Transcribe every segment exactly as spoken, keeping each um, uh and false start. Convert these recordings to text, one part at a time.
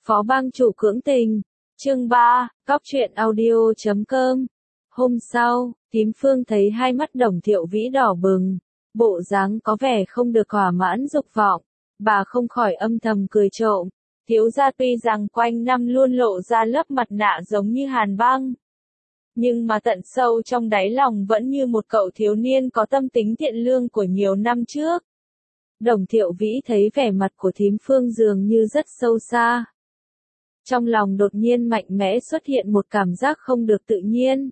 Phó bang chủ cưỡng tình. Chương ba, cóc truyện audio chấm com. Hôm sau, Tím Phương thấy hai mắt Đồng Thiệu Vĩ đỏ bừng, bộ dáng có vẻ không được thỏa mãn dục vọng, bà không khỏi âm thầm cười trộm. Thiếu gia tuy rằng quanh năm luôn lộ ra lớp mặt nạ giống như hàn băng, nhưng mà tận sâu trong đáy lòng vẫn như một cậu thiếu niên có tâm tính thiện lương của nhiều năm trước. Đồng Thiệu Vĩ thấy vẻ mặt của Thím Phương dường như rất sâu xa. Trong lòng đột nhiên mạnh mẽ xuất hiện một cảm giác không được tự nhiên.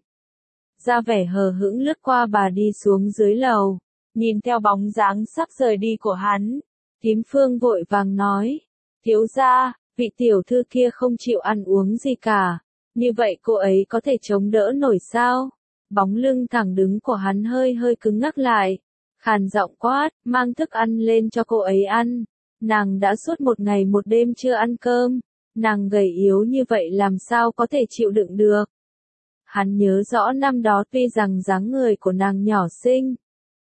Ra vẻ hờ hững lướt qua bà đi xuống dưới lầu, nhìn theo bóng dáng sắp rời đi của hắn. Thím Phương vội vàng nói, thiếu gia, vị tiểu thư kia không chịu ăn uống gì cả, như vậy cô ấy có thể chống đỡ nổi sao? Bóng lưng thẳng đứng của hắn hơi hơi cứng ngắc lại, khàn giọng quát, mang thức ăn lên cho cô ấy ăn. Nàng đã suốt một ngày một đêm chưa ăn cơm, nàng gầy yếu như vậy làm sao có thể chịu đựng được. Hắn nhớ rõ năm đó tuy rằng dáng người của nàng nhỏ xinh,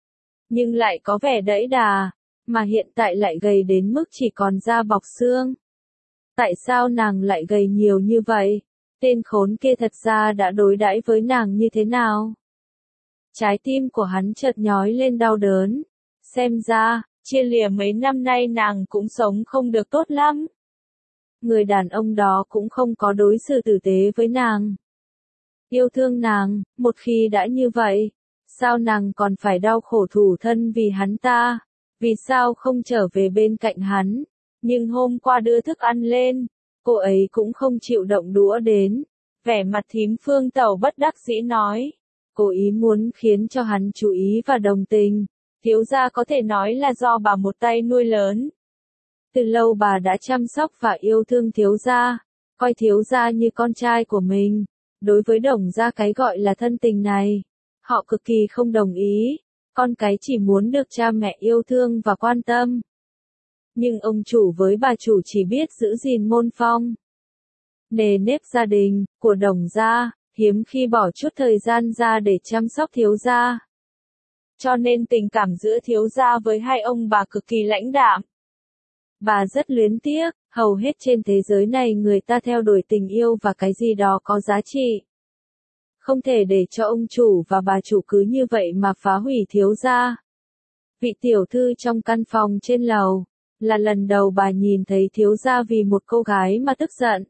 nhưng lại có vẻ đẫy đà, mà hiện tại lại gầy đến mức chỉ còn da bọc xương. Tại sao nàng lại gầy nhiều như vậy? Tên khốn kia thật ra đã đối đãi với nàng như thế nào? Trái tim của hắn chợt nhói lên đau đớn. Xem ra, chia lìa mấy năm nay nàng cũng sống không được tốt lắm. Người đàn ông đó cũng không có đối xử tử tế với nàng. Yêu thương nàng, một khi đã như vậy, sao nàng còn phải đau khổ thủ thân vì hắn ta? Vì sao không trở về bên cạnh hắn? Nhưng hôm qua đưa thức ăn lên, cô ấy cũng không chịu động đũa đến. Vẻ mặt Thím Phương Tẩu bất đắc dĩ nói, cố ý muốn khiến cho hắn chú ý và đồng tình. Thiếu gia có thể nói là do bà một tay nuôi lớn. Từ lâu bà đã chăm sóc và yêu thương thiếu gia, coi thiếu gia như con trai của mình. Đối với Đồng gia cái gọi là thân tình này, họ cực kỳ không đồng ý. Con cái chỉ muốn được cha mẹ yêu thương và quan tâm. Nhưng ông chủ với bà chủ chỉ biết giữ gìn môn phong, nề nếp gia đình của Đồng gia, hiếm khi bỏ chút thời gian ra để chăm sóc thiếu gia. Cho nên tình cảm giữa thiếu gia với hai ông bà cực kỳ lãnh đạm. Bà rất luyến tiếc, hầu hết trên thế giới này người ta theo đuổi tình yêu và cái gì đó có giá trị. Không thể để cho ông chủ và bà chủ cứ như vậy mà phá hủy thiếu gia. Vị tiểu thư trong căn phòng trên lầu, là lần đầu bà nhìn thấy thiếu gia vì một cô gái mà tức giận.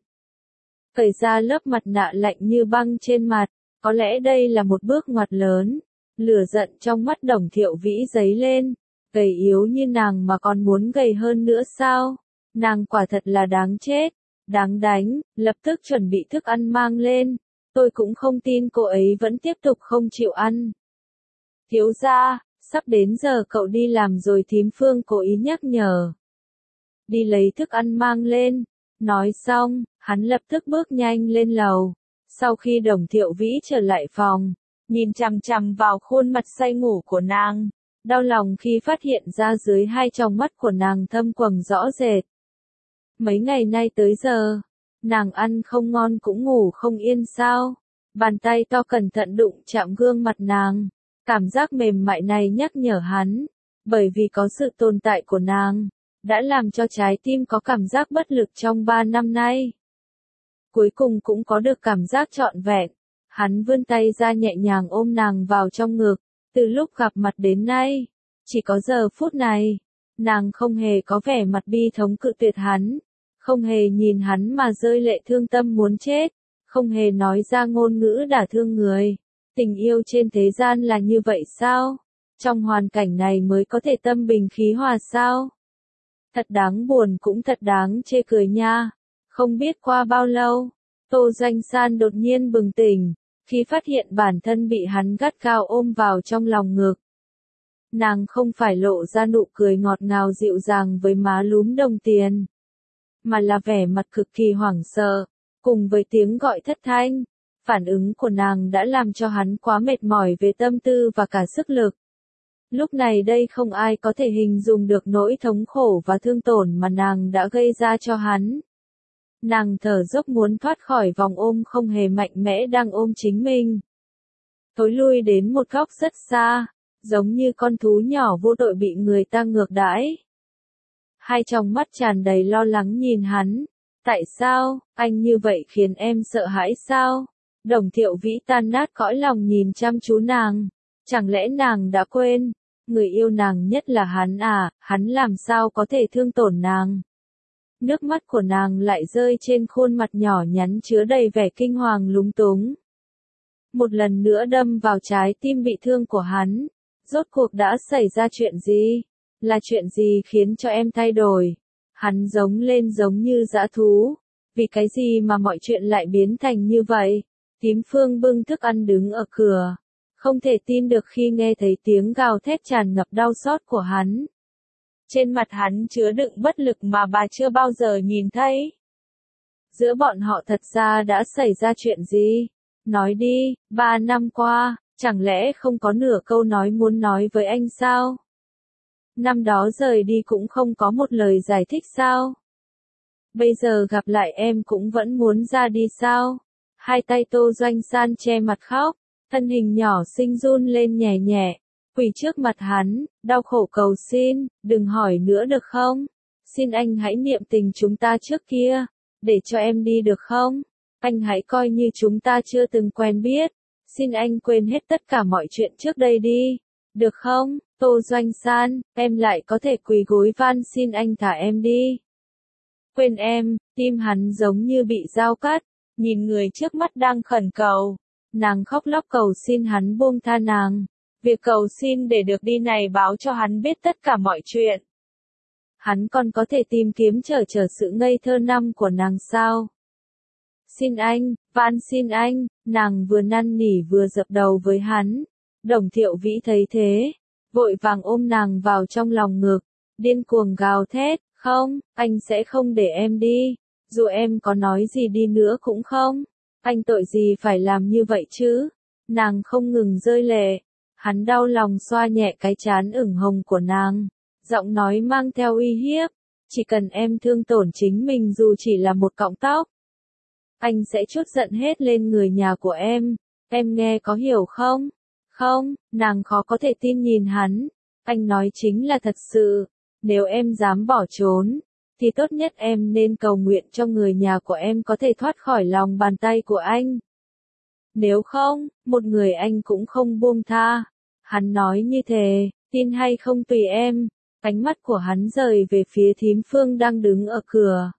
Cởi ra lớp mặt nạ lạnh như băng trên mặt, có lẽ đây là một bước ngoặt lớn. Lửa giận trong mắt Đồng Thiệu Vĩ dấy lên, gầy yếu như nàng mà còn muốn gầy hơn nữa sao? Nàng quả thật là đáng chết, đáng đánh, lập tức chuẩn bị thức ăn mang lên. Tôi cũng không tin cô ấy vẫn tiếp tục không chịu ăn. Thiếu gia, sắp đến giờ cậu đi làm rồi. Thím Phương cố ý nhắc nhở. Đi lấy thức ăn mang lên. Nói xong, hắn lập tức bước nhanh lên lầu. Sau khi Đồng Thiệu Vĩ trở lại phòng, nhìn chằm chằm vào khuôn mặt say ngủ của nàng, đau lòng khi phát hiện ra dưới hai tròng mắt của nàng thâm quầng rõ rệt. Mấy ngày nay tới giờ, nàng ăn không ngon cũng ngủ không yên sao? Bàn tay to cẩn thận đụng chạm gương mặt nàng. Cảm giác mềm mại này nhắc nhở hắn, bởi vì có sự tồn tại của nàng, đã làm cho trái tim có cảm giác bất lực trong ba năm nay. Cuối cùng cũng có được cảm giác trọn vẹn. Hắn vươn tay ra nhẹ nhàng ôm nàng vào trong ngực. Từ lúc gặp mặt đến nay, chỉ có giờ phút này, nàng không hề có vẻ mặt bi thống cự tuyệt hắn. Không hề nhìn hắn mà rơi lệ thương tâm muốn chết, không hề nói ra ngôn ngữ đả thương người. Tình yêu trên thế gian là như vậy sao? Trong hoàn cảnh này mới có thể tâm bình khí hòa sao? Thật đáng buồn cũng thật đáng chê cười nha. Không biết qua bao lâu, Tô Doanh San đột nhiên bừng tỉnh, khi phát hiện bản thân bị hắn gắt gao ôm vào trong lòng ngực. Nàng không phải lộ ra nụ cười ngọt ngào dịu dàng với má lúm đồng tiền, mà là vẻ mặt cực kỳ hoảng sợ, cùng với tiếng gọi thất thanh. Phản ứng của nàng đã làm cho hắn quá mệt mỏi về tâm tư và cả sức lực. Lúc này đây không ai có thể hình dung được nỗi thống khổ và thương tổn mà nàng đã gây ra cho hắn. Nàng thở dốc muốn thoát khỏi vòng ôm không hề mạnh mẽ đang ôm chính mình. Thối lui đến một góc rất xa, giống như con thú nhỏ vô tội bị người ta ngược đãi. Hai tròng mắt tràn đầy lo lắng nhìn hắn, Tại sao, anh như vậy khiến em sợ hãi sao? Đồng Thiệu Vĩ tan nát cõi lòng nhìn chăm chú nàng. Chẳng lẽ nàng đã quên, người yêu nàng nhất là hắn à, hắn làm sao có thể thương tổn nàng? Nước mắt của nàng lại rơi trên khuôn mặt nhỏ nhắn chứa đầy vẻ kinh hoàng lúng túng. Một lần nữa đâm vào trái tim bị thương của hắn. Rốt cuộc đã xảy ra chuyện gì? Là chuyện gì khiến cho em thay đổi? Hắn giống lên giống như dã thú. Vì cái gì mà mọi chuyện lại biến thành như vậy? Tím Phương bưng thức ăn đứng ở cửa. Không thể tin được khi nghe thấy tiếng gào thét tràn ngập đau xót của hắn. Trên mặt hắn chứa đựng bất lực mà bà chưa bao giờ nhìn thấy. Giữa bọn họ thật ra đã xảy ra chuyện gì? Nói đi, ba năm qua, chẳng lẽ không có nửa câu nói muốn nói với anh sao? Năm đó rời đi cũng không có một lời giải thích sao? Bây giờ gặp lại em cũng vẫn muốn ra đi sao? Hai tay Tô Doanh San che mặt khóc, thân hình nhỏ xinh run lên nhẹ nhẹ, quỳ trước mặt hắn, đau khổ cầu xin, đừng hỏi nữa được không? Xin anh hãy niệm tình chúng ta trước kia, để cho em đi được không? Anh hãy coi như chúng ta chưa từng quen biết, xin anh quên hết tất cả mọi chuyện trước đây đi, được không? Tô Doanh San, em lại có thể quỳ gối van xin anh thả em đi. Quên em, tim hắn giống như bị dao cắt, nhìn người trước mắt đang khẩn cầu. Nàng khóc lóc cầu xin hắn buông tha nàng. Việc cầu xin để được đi này báo cho hắn biết tất cả mọi chuyện. Hắn còn có thể tìm kiếm trở trở sự ngây thơ năm của nàng sao? Xin anh, van xin anh, nàng vừa năn nỉ vừa dập đầu với hắn. Đồng Thiệu Vĩ thấy thế, vội vàng ôm nàng vào trong lòng ngực, điên cuồng gào thét, không, anh sẽ không để em đi, dù em có nói gì đi nữa cũng không, anh tội gì phải làm như vậy chứ? Nàng không ngừng rơi lệ, hắn đau lòng xoa nhẹ cái trán ửng hồng của nàng, giọng nói mang theo uy hiếp, chỉ cần em thương tổn chính mình dù chỉ là một cọng tóc, anh sẽ trút giận hết lên người nhà của em, em nghe có hiểu không? Không, nàng khó có thể tin nhìn hắn, anh nói chính là thật sự, nếu em dám bỏ trốn, thì tốt nhất em nên cầu nguyện cho người nhà của em có thể thoát khỏi lòng bàn tay của anh. Nếu không, một người anh cũng không buông tha. Hắn nói như thế, tin hay không tùy em. Ánh mắt của hắn rời về phía Thím Phương đang đứng ở cửa.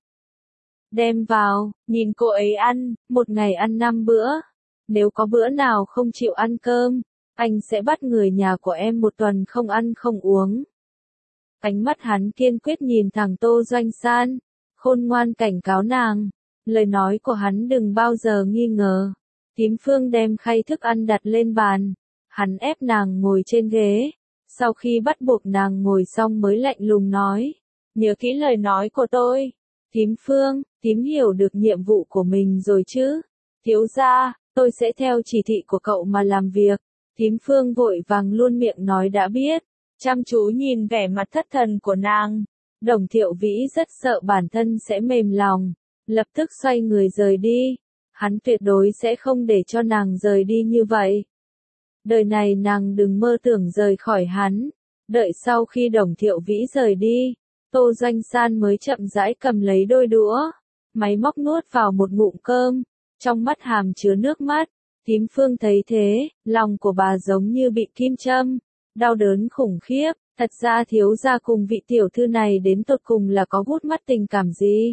Đem vào, nhìn cô ấy ăn, một ngày ăn năm bữa. Nếu có bữa nào không chịu ăn cơm, anh sẽ bắt người nhà của em một tuần không ăn không uống. Ánh mắt hắn kiên quyết nhìn thẳng Tô Doanh San, khôn ngoan cảnh cáo nàng. Lời nói của hắn đừng bao giờ nghi ngờ. Thím Phương đem khay thức ăn đặt lên bàn. Hắn ép nàng ngồi trên ghế. Sau khi bắt buộc nàng ngồi xong mới lạnh lùng nói. Nhớ kỹ lời nói của tôi. Thím Phương, thím hiểu được nhiệm vụ của mình rồi chứ? Thiếu gia, tôi sẽ theo chỉ thị của cậu mà làm việc. Thím Phương vội vàng luôn miệng nói đã biết. Chăm chú nhìn vẻ mặt thất thần của nàng. Đồng Thiệu Vĩ rất sợ bản thân sẽ mềm lòng. Lập tức xoay người rời đi. Hắn tuyệt đối sẽ không để cho nàng rời đi như vậy. Đời này nàng đừng mơ tưởng rời khỏi hắn. Đợi sau khi Đồng Thiệu Vĩ rời đi, Tô Doanh San mới chậm rãi cầm lấy đôi đũa. Máy móc nuốt vào một ngụm cơm. Trong mắt hàm chứa nước mắt. Thím Phương thấy thế, lòng của bà giống như bị kim châm. Đau đớn khủng khiếp, thật ra thiếu gia cùng vị tiểu thư này đến tột cùng là có gút mắt tình cảm gì?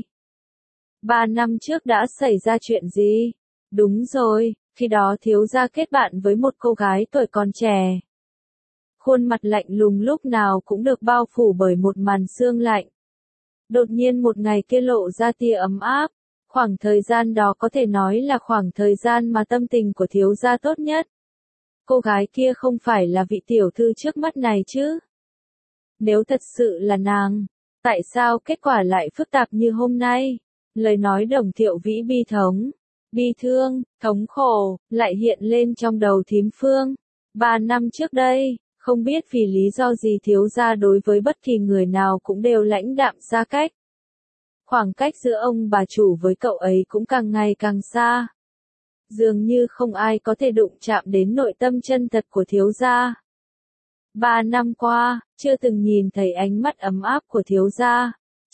Ba năm trước đã xảy ra chuyện gì? Đúng rồi, khi đó thiếu gia kết bạn với một cô gái tuổi còn trẻ. Khuôn mặt lạnh lùng lúc nào cũng được bao phủ bởi một màn sương lạnh. Đột nhiên một ngày kia lộ ra tia ấm áp, khoảng thời gian đó có thể nói là khoảng thời gian mà tâm tình của thiếu gia tốt nhất. Cô gái kia không phải là vị tiểu thư trước mắt này chứ? Nếu thật sự là nàng, tại sao kết quả lại phức tạp như hôm nay? Lời nói Đồng Thiệu Vĩ bi thống, bi thương, thống khổ, lại hiện lên trong đầu Thím Phương. Ba năm trước đây, không biết vì lý do gì thiếu gia đối với bất kỳ người nào cũng đều lãnh đạm xa cách. Khoảng cách giữa ông bà chủ với cậu ấy cũng càng ngày càng xa. Dường như không ai có thể đụng chạm đến nội tâm chân thật của thiếu gia. Ba năm qua, chưa từng nhìn thấy ánh mắt ấm áp của thiếu gia.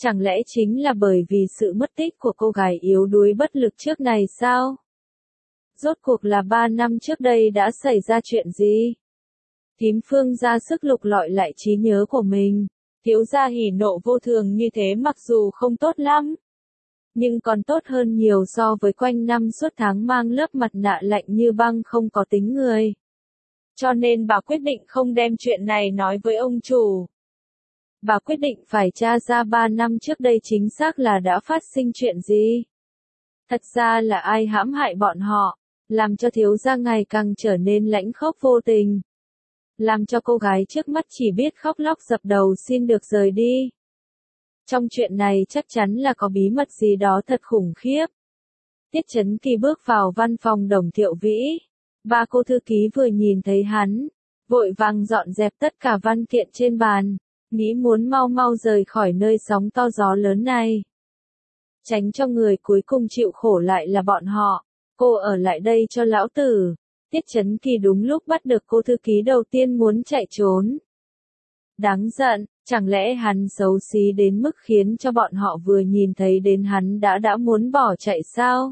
Chẳng lẽ chính là bởi vì sự mất tích của cô gái yếu đuối bất lực trước này sao? Rốt cuộc là ba năm trước đây đã xảy ra chuyện gì? Thím Phương ra sức lục lọi lại trí nhớ của mình. Thiếu gia hỉ nộ vô thường như thế mặc dù không tốt lắm, nhưng còn tốt hơn nhiều so với quanh năm suốt tháng mang lớp mặt nạ lạnh như băng không có tính người. Cho nên bà quyết định không đem chuyện này nói với ông chủ. Bà quyết định phải tra ra ba năm trước đây chính xác là đã phát sinh chuyện gì. Thật ra là ai hãm hại bọn họ, làm cho thiếu gia ngày càng trở nên lãnh khốc vô tình. Làm cho cô gái trước mắt chỉ biết khóc lóc dập đầu xin được rời đi. Trong chuyện này chắc chắn là có bí mật gì đó thật khủng khiếp. Tiết Chấn Kỳ bước vào văn phòng Đồng Thiệu Vĩ. Ba cô thư ký vừa nhìn thấy hắn, vội vàng dọn dẹp tất cả văn kiện trên bàn, nghĩ muốn mau mau rời khỏi nơi sóng to gió lớn này. Tránh cho người cuối cùng chịu khổ lại là bọn họ. Cô ở lại đây cho lão tử. Tiết Chấn Kỳ đúng lúc bắt được cô thư ký đầu tiên muốn chạy trốn. Đáng giận, chẳng lẽ hắn xấu xí đến mức khiến cho bọn họ vừa nhìn thấy đến hắn đã đã muốn bỏ chạy sao?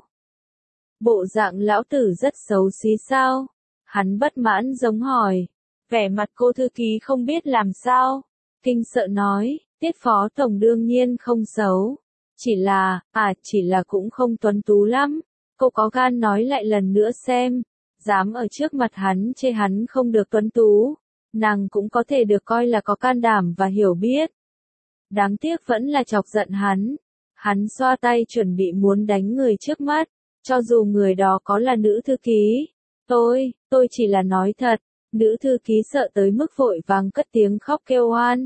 Bộ dạng lão tử rất xấu xí sao? Hắn bất mãn giống hỏi. Vẻ mặt cô thư ký không biết làm sao. Kinh sợ nói, Tiết phó tổng đương nhiên không xấu. Chỉ là, à chỉ là cũng không tuấn tú lắm. Cô có gan nói lại lần nữa xem. Dám ở trước mặt hắn chê hắn không được tuấn tú. Nàng cũng có thể được coi là có can đảm và hiểu biết. Đáng tiếc vẫn là chọc giận hắn. Hắn xoa tay chuẩn bị muốn đánh người trước mắt. Cho dù người đó có là nữ thư ký. Tôi, tôi chỉ là nói thật. Nữ thư ký sợ tới mức vội vàng cất tiếng khóc kêu oan.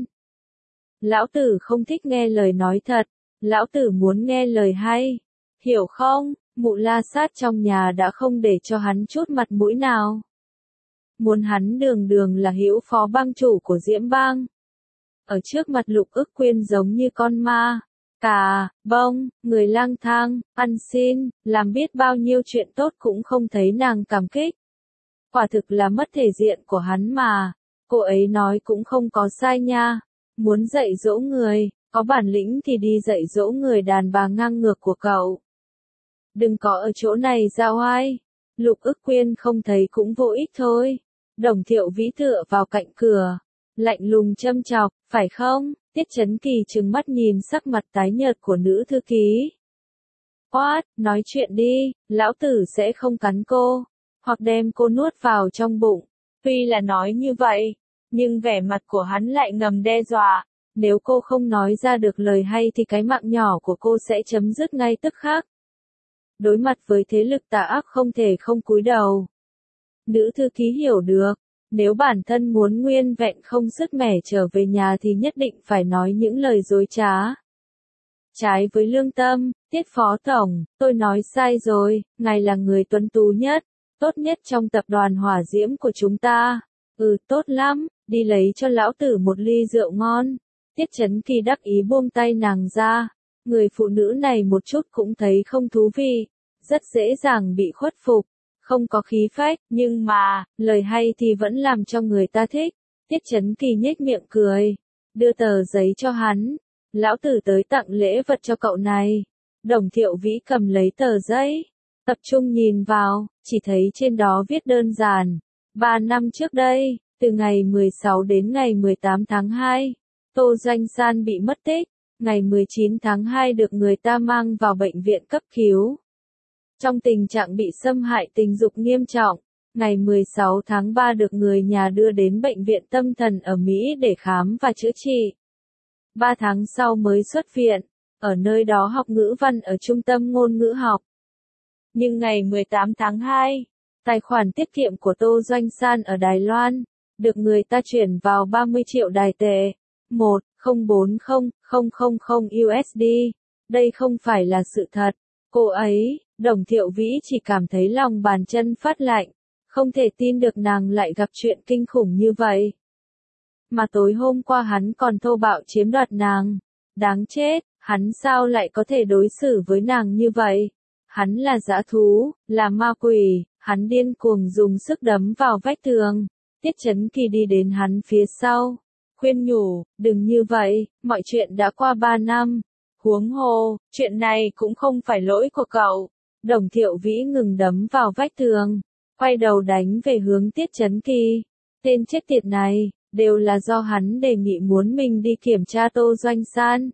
Lão tử không thích nghe lời nói thật. Lão tử muốn nghe lời hay. Hiểu không? Mụ La Sát trong nhà đã không để cho hắn chút mặt mũi nào. Muốn hắn đường đường là hữu phó bang chủ của Diễm Bang. Ở trước mặt Lục Ức Quyên giống như con ma. Cà, bông, người lang thang, ăn xin, làm biết bao nhiêu chuyện tốt cũng không thấy nàng cảm kích. Quả thực là mất thể diện của hắn mà. Cô ấy nói cũng không có sai nha. Muốn dạy dỗ người, có bản lĩnh thì đi dạy dỗ người đàn bà ngang ngược của cậu. Đừng có ở chỗ này ra oai. Lục Ức Quyên không thấy cũng vô ích thôi. Đồng Thiệu Vĩ tựa vào cạnh cửa. Lạnh lùng châm chọc, phải không? Tiết Chấn Kỳ trừng mắt nhìn sắc mặt tái nhợt của nữ thư ký. Oát, nói chuyện đi, lão tử sẽ không cắn cô. Hoặc đem cô nuốt vào trong bụng. Tuy là nói như vậy, nhưng vẻ mặt của hắn lại ngầm đe dọa. Nếu cô không nói ra được lời hay thì cái mạng nhỏ của cô sẽ chấm dứt ngay tức khắc. Đối mặt với thế lực tà ác không thể không cúi đầu. Nữ thư ký hiểu được, nếu bản thân muốn nguyên vẹn không sứt mẻ trở về nhà thì nhất định phải nói những lời dối trá. Trái với lương tâm, Tiết phó tổng, tôi nói sai rồi, ngài là người tuấn tú nhất, tốt nhất trong tập đoàn hỏa diễm của chúng ta. Ừ, tốt lắm, đi lấy cho lão tử một ly rượu ngon. Tiết Chấn Kỳ đắc ý buông tay nàng ra. Người phụ nữ này một chút cũng thấy không thú vị, rất dễ dàng bị khuất phục, không có khí phách, nhưng mà, lời hay thì vẫn làm cho người ta thích. Tiết Chấn Kỳ nhếch miệng cười, đưa tờ giấy cho hắn, lão tử tới tặng lễ vật cho cậu này. Đồng Thiệu Vĩ cầm lấy tờ giấy, tập trung nhìn vào, chỉ thấy trên đó viết đơn giản. Ba năm trước đây, từ ngày mười sáu đến ngày mười tám tháng hai, Tô Doanh San bị mất tích. Ngày mười chín tháng hai được người ta mang vào bệnh viện cấp cứu. Trong tình trạng bị xâm hại tình dục nghiêm trọng, ngày mười sáu tháng ba được người nhà đưa đến bệnh viện tâm thần ở Mỹ để khám và chữa trị. Ba tháng sau mới xuất viện, ở nơi đó học ngữ văn ở trung tâm ngôn ngữ học. Nhưng ngày mười tám tháng hai, tài khoản tiết kiệm của Tô Doanh San ở Đài Loan, được người ta chuyển vào ba mươi triệu đài tệ. một không bốn không không không không u ét đê. Đây không phải là sự thật. Cô ấy, Đồng Thiệu Vĩ chỉ cảm thấy lòng bàn chân phát lạnh. Không thể tin được nàng lại gặp chuyện kinh khủng như vậy. Mà tối hôm qua hắn còn thô bạo chiếm đoạt nàng. Đáng chết, hắn sao lại có thể đối xử với nàng như vậy? Hắn là dã thú, là ma quỷ, hắn điên cuồng dùng sức đấm vào vách tường. Tiết Chấn Kỳ đi đến hắn phía sau. Khuyên nhủ, đừng như vậy, mọi chuyện đã qua ba năm, Huống hồ, chuyện này cũng không phải lỗi của cậu. Đồng Thiệu Vĩ ngừng đấm vào vách tường, quay đầu đánh về hướng Tiết Chấn Kỳ. Tên chết tiệt này, đều là do hắn đề nghị muốn mình đi kiểm tra Tô Doanh San.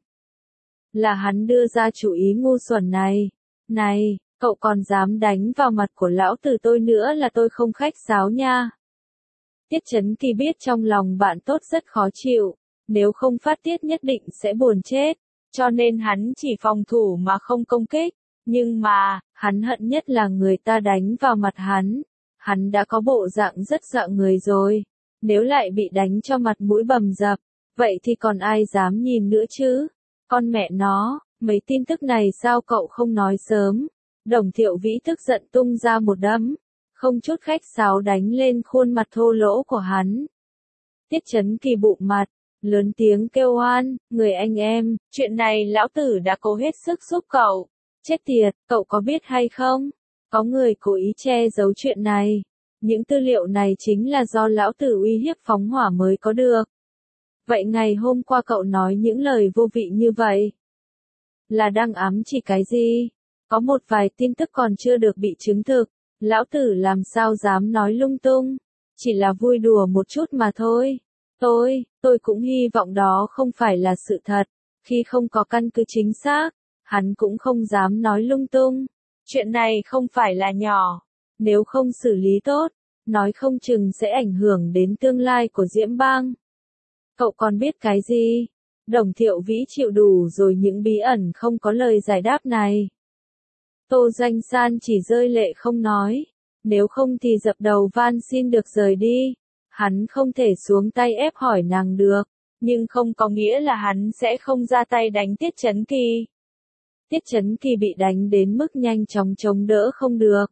Là hắn đưa ra chủ ý ngu xuẩn này. Này, cậu còn dám đánh vào mặt của lão tử tôi nữa là tôi không khách sáo nha. Tiết Chấn Kỳ biết trong lòng bạn tốt rất khó chịu, nếu không phát tiết nhất định sẽ buồn chết, cho nên hắn chỉ phòng thủ mà không công kích. Nhưng mà, hắn hận nhất là người ta đánh vào mặt hắn. Hắn đã có bộ dạng rất sợ người rồi. Nếu lại bị đánh cho mặt mũi bầm dập, vậy thì còn ai dám nhìn nữa chứ? Con mẹ nó, mấy tin tức này sao cậu không nói sớm? Đồng Thiệu Vĩ tức giận tung ra một đấm, không chút khách sáo đánh lên khuôn mặt thô lỗ của hắn. Tiết Chấn Kỳ bụng mặt, lớn tiếng kêu oan, người anh em, chuyện này lão tử đã cố hết sức giúp cậu. Chết tiệt, cậu có biết hay không? Có người cố ý che giấu chuyện này. Những tư liệu này chính là do lão tử uy hiếp phóng hỏa mới có được. Vậy ngày hôm qua cậu nói những lời vô vị như vậy, là đang ám chỉ cái gì? Có một vài tin tức còn chưa được bị chứng thực, lão tử làm sao dám nói lung tung, chỉ là vui đùa một chút mà thôi. Tôi, tôi cũng hy vọng đó không phải là sự thật, khi không có căn cứ chính xác, hắn cũng không dám nói lung tung. Chuyện này không phải là nhỏ, nếu không xử lý tốt, nói không chừng sẽ ảnh hưởng đến tương lai của Diễm Bang. Cậu còn biết cái gì? Đồng Thiệu Vĩ chịu đủ rồi những bí ẩn không có lời giải đáp này. Tô Doanh San chỉ rơi lệ không nói, nếu không thì dập đầu van xin được rời đi. Hắn không thể xuống tay ép hỏi nàng được, nhưng không có nghĩa là hắn sẽ không ra tay đánh Tiết Chấn Kỳ. Tiết Chấn Kỳ bị đánh đến mức nhanh chóng chống đỡ không được.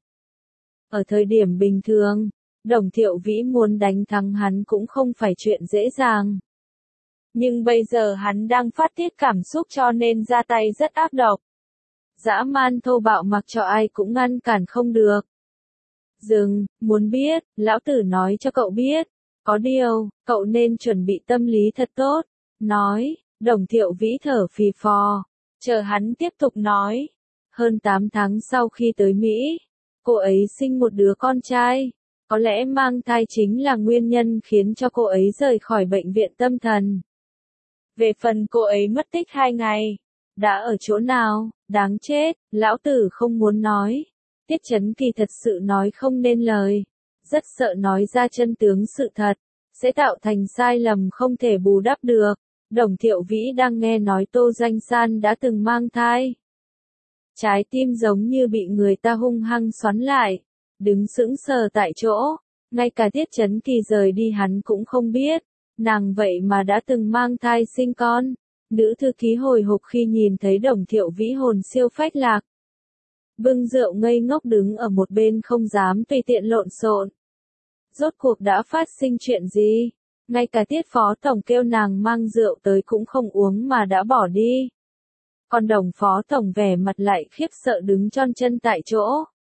Ở thời điểm bình thường, Đồng Thiệu Vĩ muốn đánh thắng hắn cũng không phải chuyện dễ dàng. Nhưng bây giờ hắn đang phát tiết cảm xúc cho nên ra tay rất ác độc. Dã man thô bạo mặc cho ai cũng ngăn cản không được. Dừng, muốn biết, lão tử nói cho cậu biết. Có điều, cậu nên chuẩn bị tâm lý thật tốt. Nói, Đồng Thiệu Vĩ thở phì phò. Chờ hắn tiếp tục nói. Hơn tám tháng sau khi tới Mỹ, cô ấy sinh một đứa con trai. Có lẽ mang thai chính là nguyên nhân khiến cho cô ấy rời khỏi bệnh viện tâm thần. Về phần cô ấy mất tích hai ngày. Đã ở chỗ nào, đáng chết, lão tử không muốn nói. Tiết Chấn Kỳ thật sự nói không nên lời. Rất sợ nói ra chân tướng sự thật, sẽ tạo thành sai lầm không thể bù đắp được. Đồng Thiệu Vĩ đang nghe nói Tô Doanh San đã từng mang thai. Trái tim giống như bị người ta hung hăng xoắn lại, đứng sững sờ tại chỗ. Ngay cả Tiết Chấn Kỳ rời đi hắn cũng không biết, nàng vậy mà đã từng mang thai sinh con. Nữ thư ký hồi hộp khi nhìn thấy Đồng Thiệu Vĩ hồn siêu phách lạc. Bưng rượu ngây ngốc đứng ở một bên không dám tùy tiện lộn xộn. Rốt cuộc đã phát sinh chuyện gì? Ngay cả Tiết Phó Tổng kêu nàng mang rượu tới cũng không uống mà đã bỏ đi. Còn Đồng Phó Tổng vẻ mặt lại khiếp sợ đứng tròn chân tại chỗ.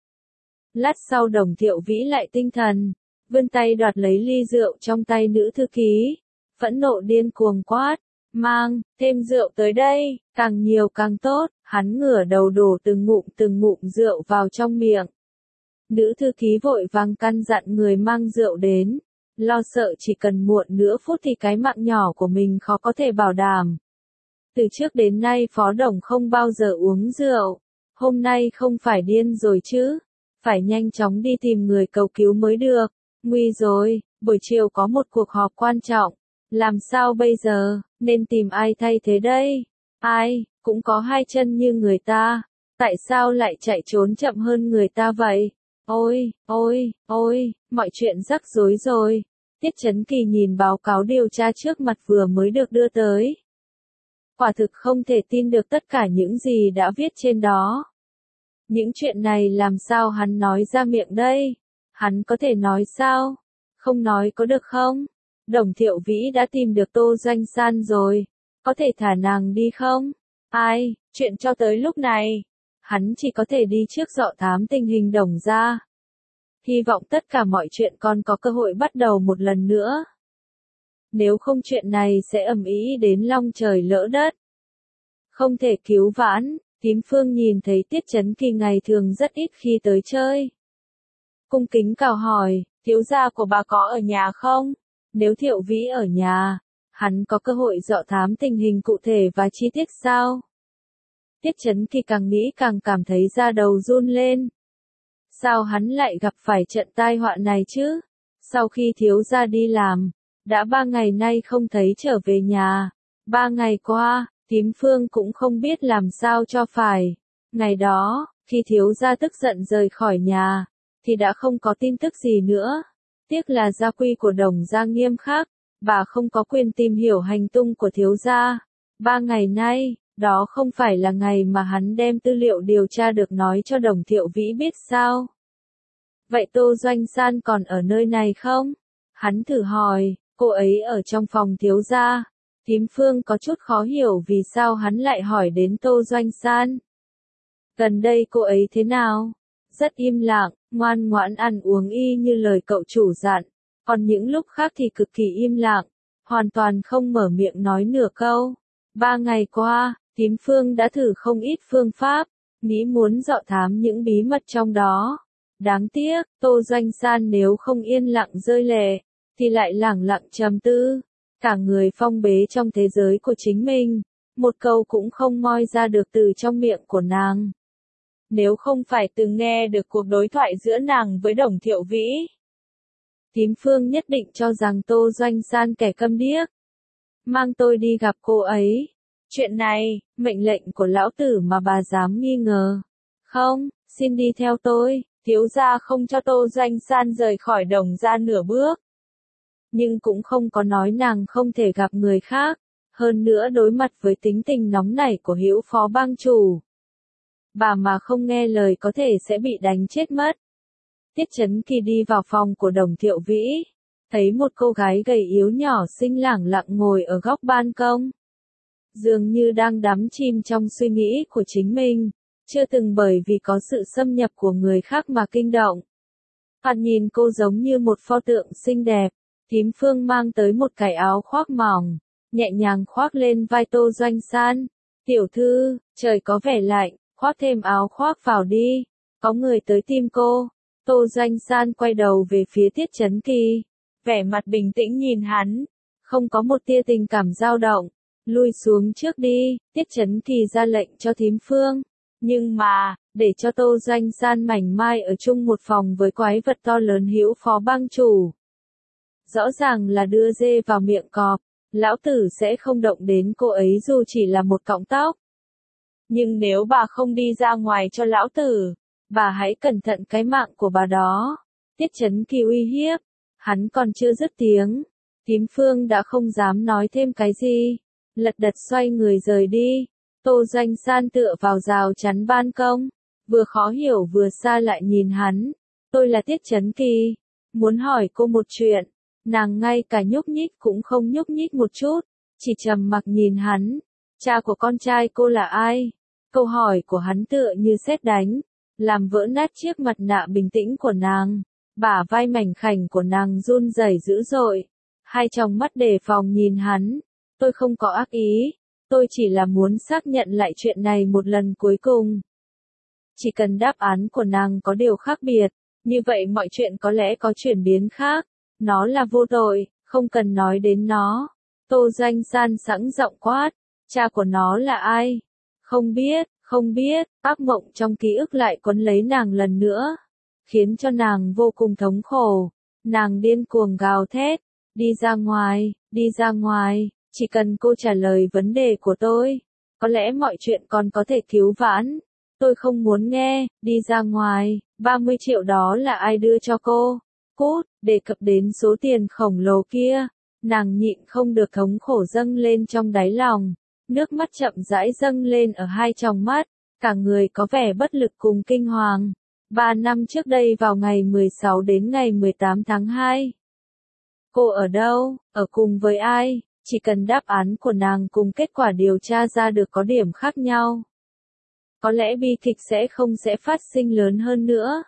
Lát sau Đồng Thiệu Vĩ lại tinh thần, vươn tay đoạt lấy ly rượu trong tay nữ thư ký, phẫn nộ điên cuồng quát, mang, thêm rượu tới đây, càng nhiều càng tốt. Hắn ngửa đầu đổ từng ngụm từng ngụm rượu vào trong miệng. Nữ thư ký vội vàng căn dặn người mang rượu đến, lo sợ chỉ cần muộn nửa phút thì cái mạng nhỏ của mình khó có thể bảo đảm. Từ trước đến nay Phó Đồng không bao giờ uống rượu, hôm nay không phải điên rồi chứ, phải nhanh chóng đi tìm người cầu cứu mới được. Nguy rồi, buổi chiều có một cuộc họp quan trọng, làm sao bây giờ, nên tìm ai thay thế đây? Ai, cũng có hai chân như người ta, tại sao lại chạy trốn chậm hơn người ta vậy? Ôi, ôi, ôi, mọi chuyện rắc rối rồi. Tiết Chấn Kỳ nhìn báo cáo điều tra trước mặt vừa mới được đưa tới. Quả thực không thể tin được tất cả những gì đã viết trên đó. Những chuyện này làm sao hắn nói ra miệng đây? Hắn có thể nói sao? Không nói có được không? Đồng Thiệu Vĩ đã tìm được Tô Doanh San rồi. Có thể thả nàng đi không? Ai, chuyện cho tới lúc này. Hắn chỉ có thể đi trước dọ thám tình hình Đồng gia. Hy vọng tất cả mọi chuyện còn có cơ hội bắt đầu một lần nữa. Nếu không chuyện này sẽ ầm ĩ đến long trời lỡ đất. không thể cứu vãn. Tím Phương nhìn thấy Tiết Chấn Kỳ ngày thường rất ít khi tới chơi. Cung kính chào hỏi, thiếu gia của bà có ở nhà không? Nếu Thiệu Vĩ ở nhà, hắn có cơ hội dò thám tình hình cụ thể và chi tiết sao? Tiết Chấn Kỳ càng nghĩ càng cảm thấy da đầu run lên. Sao hắn lại gặp phải trận tai họa này chứ? Sau khi thiếu gia đi làm, đã ba ngày nay không thấy trở về nhà. Ba ngày qua, Tím Phương cũng không biết làm sao cho phải. Ngày đó, khi thiếu gia tức giận rời khỏi nhà, thì đã không có tin tức gì nữa. Tiếc là gia quy của Đồng gia nghiêm khắc, bà không có quyền tìm hiểu hành tung của thiếu gia. Ba ngày nay, đó không phải là ngày mà hắn đem tư liệu điều tra được nói cho Đồng Thiệu Vĩ biết sao? Vậy Tô Doanh San còn ở nơi này không? Hắn thử hỏi, cô ấy ở trong phòng thiếu gia. Tím Phương có chút khó hiểu vì sao hắn lại hỏi đến Tô Doanh San. Gần đây cô ấy thế nào? Rất im lặng, ngoan ngoãn ăn uống y như lời cậu chủ dặn. Còn những lúc khác thì cực kỳ im lặng, hoàn toàn không mở miệng nói nửa câu. Ba ngày qua, Tím Phương đã thử không ít phương pháp, nghĩ muốn dọ thám những bí mật trong đó. Đáng tiếc, Tô Doanh San nếu không yên lặng rơi lệ, thì lại lẳng lặng trầm tư. Cả người phong bế trong thế giới của chính mình, một câu cũng không moi ra được từ trong miệng của nàng. Nếu không phải từng nghe được cuộc đối thoại giữa nàng với Đồng Thiệu Vĩ, Tím Phương nhất định cho rằng Tô Doanh San kẻ câm điếc. Mang tôi đi gặp cô ấy. Chuyện này, mệnh lệnh của lão tử mà bà dám nghi ngờ. Không, xin đi theo tôi, thiếu gia không cho Tô Doanh San rời khỏi Đồng gia nửa bước. Nhưng cũng không có nói nàng không thể gặp người khác, hơn nữa đối mặt với tính tình nóng nảy của Hữu Phó bang chủ. Bà mà không nghe lời có thể sẽ bị đánh chết mất. Tiết Chấn Kỳ đi vào phòng của Đồng Thiệu Vĩ, thấy một cô gái gầy yếu nhỏ xinh lẳng lặng ngồi ở góc ban công. Dường như đang đắm chìm trong suy nghĩ của chính mình, chưa từng bởi vì có sự xâm nhập của người khác mà kinh động. Thoạt nhìn cô giống như một pho tượng xinh đẹp. Tím Phương mang tới một cái áo khoác mỏng, nhẹ nhàng khoác lên vai Tô Doanh San. Tiểu thư, trời có vẻ lạnh, khoác thêm áo khoác vào đi, có người tới tìm cô. Tô Doanh San quay đầu về phía Tiết Chấn Kỳ, vẻ mặt bình tĩnh nhìn hắn, không có một tia tình cảm dao động. Lui xuống trước đi, Tiết Chấn Kỳ ra lệnh cho Tím Phương. Nhưng mà, để cho Tô Doanh San mảnh mai ở chung một phòng với quái vật to lớn Hữu Phó bang chủ. Rõ ràng là đưa dê vào miệng cọp, lão tử sẽ không động đến cô ấy dù chỉ là một cọng tóc. Nhưng nếu bà không đi ra ngoài cho lão tử, bà hãy cẩn thận cái mạng của bà đó. Tiết Chấn Kỳ uy hiếp, hắn còn chưa dứt tiếng. Tím Phương đã không dám nói thêm cái gì, lật đật xoay người rời đi. Tô Doanh San tựa vào rào chắn ban công, vừa khó hiểu vừa xa lại nhìn hắn. Tôi là Tiết Chấn Kỳ, muốn hỏi cô một chuyện. Nàng ngay cả nhúc nhích cũng không nhúc nhích một chút, chỉ trầm mặc nhìn hắn. Cha của con trai cô là ai? Câu hỏi của hắn tựa như sét đánh, làm vỡ nát chiếc mặt nạ bình tĩnh của nàng. Bả vai mảnh khảnh của nàng run rẩy dữ dội, hai tròng mắt đề phòng nhìn hắn. Tôi không có ác ý, tôi chỉ là muốn xác nhận lại chuyện này một lần cuối cùng. Chỉ cần đáp án của nàng có điều khác biệt, như vậy mọi chuyện có lẽ có chuyển biến khác. Nó là vô tội, không cần nói đến nó. Tô Doanh San sẵn giọng quát, cha của nó là ai? Không biết, không biết. Ác mộng trong ký ức lại quấn lấy nàng lần nữa, khiến cho nàng vô cùng thống khổ. Nàng điên cuồng gào thét, đi ra ngoài, đi ra ngoài, chỉ cần cô trả lời vấn đề của tôi, có lẽ mọi chuyện còn có thể cứu vãn. Tôi không muốn nghe, đi ra ngoài. ba mươi triệu đó là ai đưa cho cô? Cút, đề cập đến số tiền khổng lồ kia, nàng nhịn không được thống khổ dâng lên trong đáy lòng, nước mắt chậm rãi dâng lên ở hai tròng mắt, cả người có vẻ bất lực cùng kinh hoàng. Ba năm trước đây vào ngày mười sáu đến ngày mười tám tháng hai. Cô ở đâu, ở cùng với ai? Chỉ cần đáp án của nàng cùng kết quả điều tra ra được có điểm khác nhau, có lẽ bi kịch sẽ không sẽ phát sinh lớn hơn nữa.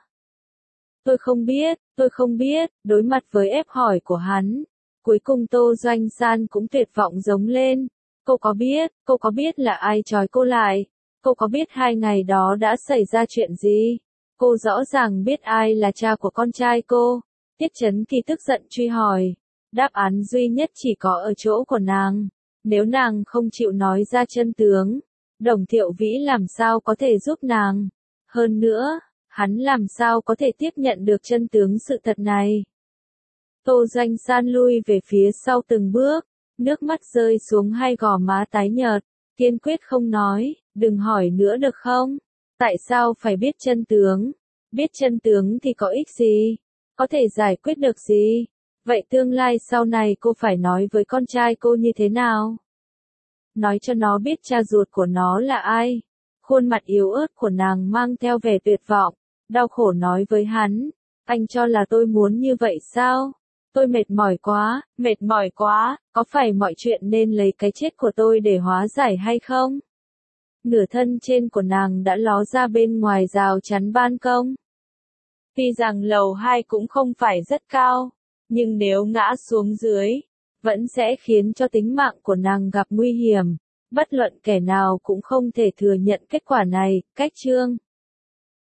Tôi không biết, tôi không biết. Đối mặt với ép hỏi của hắn, cuối cùng Tô Doanh San cũng tuyệt vọng giống lên. Cô có biết, cô có biết là ai trói cô lại? Cô có biết hai ngày đó đã xảy ra chuyện gì? Cô rõ ràng biết ai là cha của con trai cô. Tiết Chấn Kỳ tức giận truy hỏi. Đáp án duy nhất chỉ có ở chỗ của nàng. Nếu nàng không chịu nói ra chân tướng, Đồng Thiệu Vĩ làm sao có thể giúp nàng? Hơn nữa, hắn làm sao có thể tiếp nhận được chân tướng sự thật này? Tô Doanh San lui về phía sau từng bước, nước mắt rơi xuống hai gò má tái nhợt, kiên quyết không nói, đừng hỏi nữa được không? Tại sao phải biết chân tướng? Biết chân tướng thì có ích gì? Có thể giải quyết được gì? Vậy tương lai sau này cô phải nói với con trai cô như thế nào? Nói cho nó biết cha ruột của nó là ai? Khuôn mặt yếu ớt của nàng mang theo vẻ tuyệt vọng, đau khổ nói với hắn, anh cho là tôi muốn như vậy sao? Tôi mệt mỏi quá, mệt mỏi quá, có phải mọi chuyện nên lấy cái chết của tôi để hóa giải hay không? Nửa thân trên của nàng đã ló ra bên ngoài rào chắn ban công. Tuy rằng lầu hai cũng không phải rất cao, nhưng nếu ngã xuống dưới, vẫn sẽ khiến cho tính mạng của nàng gặp nguy hiểm. Bất luận kẻ nào cũng không thể thừa nhận kết quả này. Cách chương